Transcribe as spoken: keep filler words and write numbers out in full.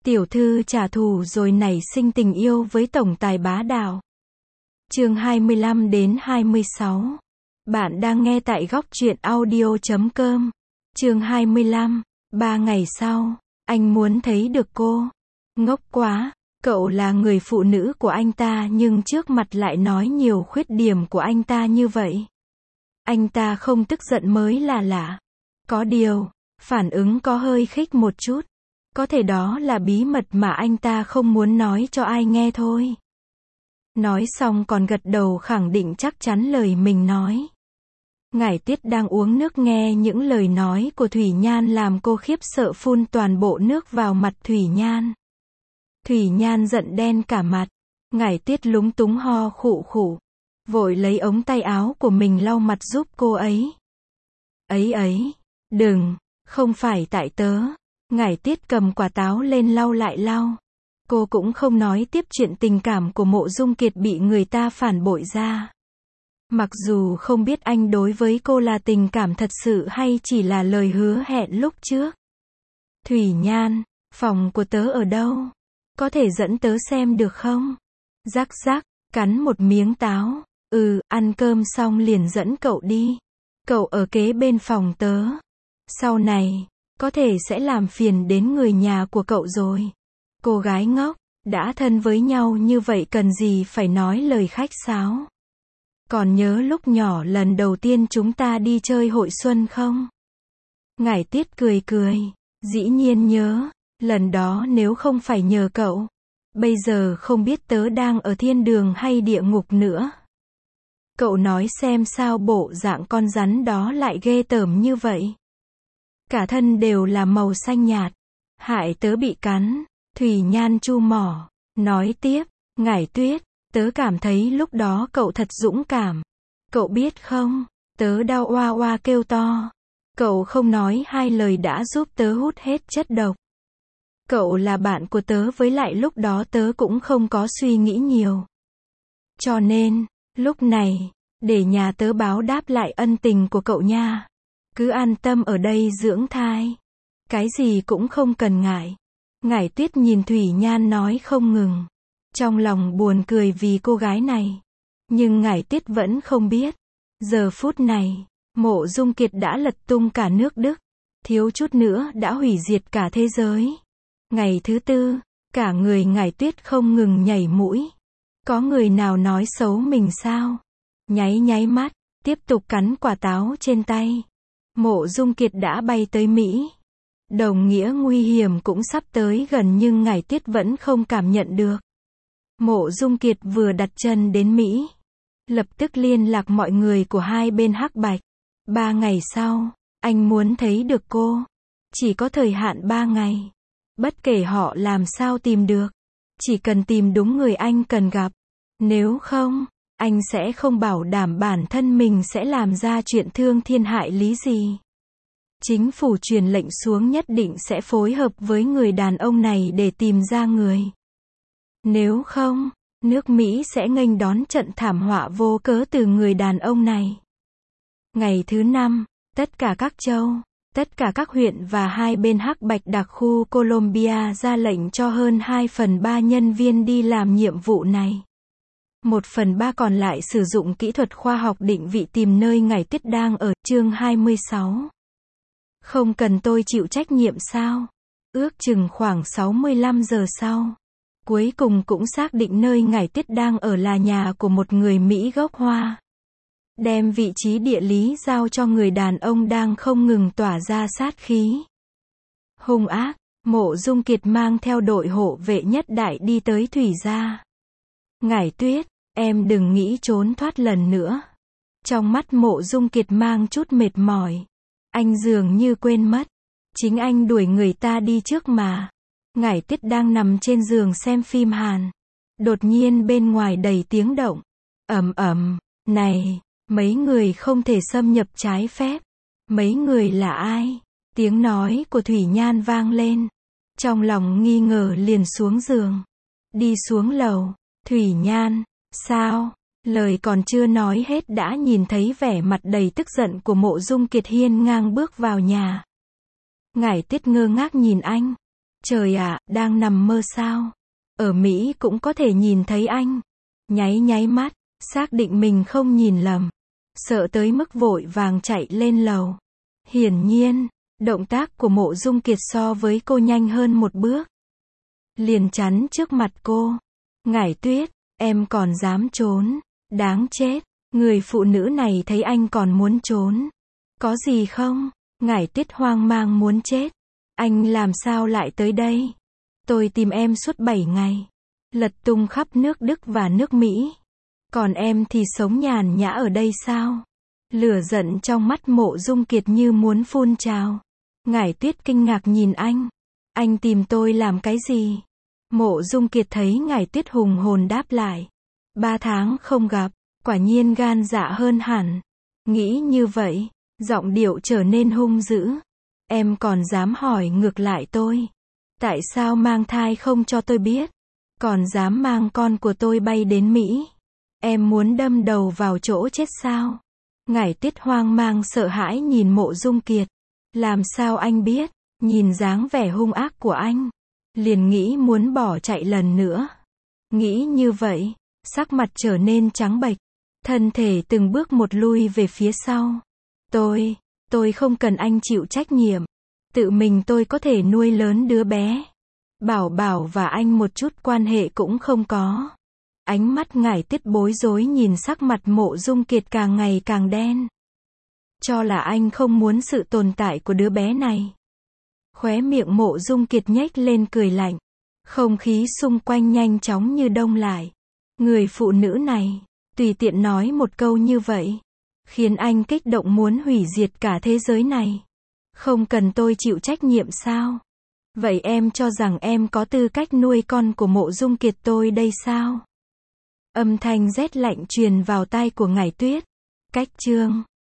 Tiểu thư trả thù rồi nảy sinh tình yêu với tổng tài bá đạo. Chương hai mươi lăm đến hai mươi sáu. Bạn đang nghe tại góc truyện audio chấm com. Chương hai mươi lăm. Ba ngày sau, anh muốn thấy được cô. Ngốc quá, cậu là người phụ nữ của anh ta nhưng trước mặt lại nói nhiều khuyết điểm của anh ta như vậy. Anh ta không tức giận mới là lạ. Có điều, phản ứng có hơi khích một chút. Có thể đó là bí mật mà anh ta không muốn nói cho ai nghe thôi. Nói xong còn gật đầu khẳng định chắc chắn lời mình nói. Ngải Tuyết đang uống nước nghe những lời nói của Thủy Nhan làm cô khiếp sợ phun toàn bộ nước vào mặt Thủy Nhan. Thủy Nhan giận đen cả mặt. Ngải Tuyết lúng túng ho khụ khụ. Vội lấy ống tay áo của mình lau mặt giúp cô ấy. Ấy ấy, đừng, không phải tại tớ. Ngải Tuyết cầm quả táo lên lau lại lau. Cô cũng không nói tiếp chuyện tình cảm của Mộ Dung Kiệt bị người ta phản bội ra. Mặc dù không biết anh đối với cô là tình cảm thật sự hay chỉ là lời hứa hẹn lúc trước. Thủy Nhan, phòng của tớ ở đâu? Có thể dẫn tớ xem được không? Rắc rắc, cắn một miếng táo. Ừ, ăn cơm xong liền dẫn cậu đi. Cậu ở kế bên phòng tớ. Sau này, có thể sẽ làm phiền đến người nhà của cậu rồi. Cô gái ngốc, đã thân với nhau như vậy cần gì phải nói lời khách sáo. Còn nhớ lúc nhỏ lần đầu tiên chúng ta đi chơi hội xuân không? Ngải Tuyết cười cười, dĩ nhiên nhớ, lần đó nếu không phải nhờ cậu, bây giờ không biết tớ đang ở thiên đường hay địa ngục nữa. Cậu nói xem sao bộ dạng con rắn đó lại ghê tởm như vậy. Cả thân đều là màu xanh nhạt, hại tớ bị cắn. Thủy Nhan chu mỏ, nói tiếp, Ngải Tuyết, tớ cảm thấy lúc đó cậu thật dũng cảm. Cậu biết không, tớ đau oa oa kêu to. Cậu không nói hai lời đã giúp tớ hút hết chất độc. Cậu là bạn của tớ với lại lúc đó tớ cũng không có suy nghĩ nhiều. Cho nên, lúc này, để nhà tớ báo đáp lại ân tình của cậu nha. Cứ an tâm ở đây dưỡng thai. Cái gì cũng không cần ngại. Ngải Tuyết nhìn Thủy Nhan nói không ngừng. Trong lòng buồn cười vì cô gái này. Nhưng Ngải Tuyết vẫn không biết. Giờ phút này, Mộ Dung Kiệt đã lật tung cả nước Đức. Thiếu chút nữa đã hủy diệt cả thế giới. Ngày thứ tư, cả người Ngải Tuyết không ngừng nhảy mũi. Có người nào nói xấu mình sao? Nháy nháy mắt, tiếp tục cắn quả táo trên tay. Mộ Dung Kiệt đã bay tới Mỹ. Đồng nghĩa nguy hiểm cũng sắp tới gần nhưng Ngải Tuyết vẫn không cảm nhận được. Mộ Dung Kiệt vừa đặt chân đến Mỹ, lập tức liên lạc mọi người của hai bên hắc bạch. Ba ngày sau, anh muốn thấy được cô. Chỉ có thời hạn ba ngày. Bất kể họ làm sao tìm được. Chỉ cần tìm đúng người anh cần gặp. Nếu không, anh sẽ không bảo đảm bản thân mình sẽ làm ra chuyện thương thiên hại lý gì. Chính phủ truyền lệnh xuống nhất định sẽ phối hợp với người đàn ông này để tìm ra người. Nếu không, nước Mỹ sẽ nghênh đón trận thảm họa vô cớ từ người đàn ông này. Ngày thứ năm, tất cả các châu, tất cả các huyện và hai bên hắc bạch đặc khu Colombia ra lệnh cho hơn hai phần ba nhân viên đi làm nhiệm vụ này. Một phần ba còn lại sử dụng kỹ thuật khoa học định vị tìm nơi Ngải Tuyết đang ở. Chương hai mươi sáu. Không cần tôi chịu trách nhiệm sao? Ước chừng khoảng sáu mươi lăm giờ sau. Cuối cùng cũng xác định nơi Ngải Tuyết đang ở là nhà của một người Mỹ gốc Hoa. Đem vị trí địa lý giao cho người đàn ông đang không ngừng tỏa ra sát khí. Hung ác, Mộ Dung Kiệt mang theo đội hộ vệ nhất đại đi tới Thủy gia. Ngải Tuyết, em đừng nghĩ trốn thoát lần nữa. Trong mắt Mộ Dung Kiệt mang chút mệt mỏi. Anh dường như quên mất. Chính anh đuổi người ta đi trước mà. Ngải Tuyết đang nằm trên giường xem phim Hàn. Đột nhiên bên ngoài đầy tiếng động. Ầm ầm, này, mấy người không thể xâm nhập trái phép. Mấy người là ai? Tiếng nói của Thủy Nhan vang lên. Trong lòng nghi ngờ liền xuống giường. Đi xuống lầu. Thủy Nhan, sao? Lời còn chưa nói hết đã nhìn thấy vẻ mặt đầy tức giận của Mộ Dung Kiệt hiên ngang bước vào nhà. Ngải Tuyết ngơ ngác nhìn anh. Trời ạ, đang nằm mơ sao? Ở Mỹ cũng có thể nhìn thấy anh. Nháy nháy mắt, xác định mình không nhìn lầm. Sợ tới mức vội vàng chạy lên lầu. Hiển nhiên, động tác của Mộ Dung Kiệt so với cô nhanh hơn một bước. Liền chắn trước mặt cô. Ngải Tuyết, em còn dám trốn. Đáng chết, người phụ nữ này thấy anh còn muốn trốn. Có gì không? Ngải Tuyết hoang mang muốn chết. Anh làm sao lại tới đây? Tôi tìm em suốt bảy ngày. Lật tung khắp nước Đức và nước Mỹ. Còn em thì sống nhàn nhã ở đây sao? Lửa giận trong mắt Mộ Dung Kiệt như muốn phun trào. Ngải Tuyết kinh ngạc nhìn anh. Anh tìm tôi làm cái gì? Mộ Dung Kiệt thấy Ngải Tuyết hùng hồn đáp lại. Ba tháng không gặp, quả nhiên gan dạ hơn hẳn. Nghĩ như vậy, giọng điệu trở nên hung dữ. Em còn dám hỏi ngược lại tôi. Tại sao mang thai không cho tôi biết? Còn dám mang con của tôi bay đến Mỹ? Em muốn đâm đầu vào chỗ chết sao? Ngải Tuyết hoang mang sợ hãi nhìn Mộ Dung Kiệt. Làm sao anh biết? Nhìn dáng vẻ hung ác của anh, liền nghĩ muốn bỏ chạy lần nữa. Nghĩ như vậy, sắc mặt trở nên trắng bệch, thân thể từng bước một lui về phía sau. Tôi, tôi không cần anh chịu trách nhiệm. Tự mình tôi có thể nuôi lớn đứa bé. Bảo Bảo và anh một chút quan hệ cũng không có. Ánh mắt Ngải Tuyết bối rối nhìn sắc mặt Mộ Dung Kiệt càng ngày càng đen. Cho là anh không muốn sự tồn tại của đứa bé này. Khóe miệng Mộ Dung Kiệt nhếch lên cười lạnh. Không khí xung quanh nhanh chóng như đông lại. Người phụ nữ này, tùy tiện nói một câu như vậy, khiến anh kích động muốn hủy diệt cả thế giới này. Không cần tôi chịu trách nhiệm sao? Vậy em cho rằng em có tư cách nuôi con của Mộ Dung Kiệt tôi đây sao? Âm thanh rét lạnh truyền vào tai của Ngải Tuyết. Cách chương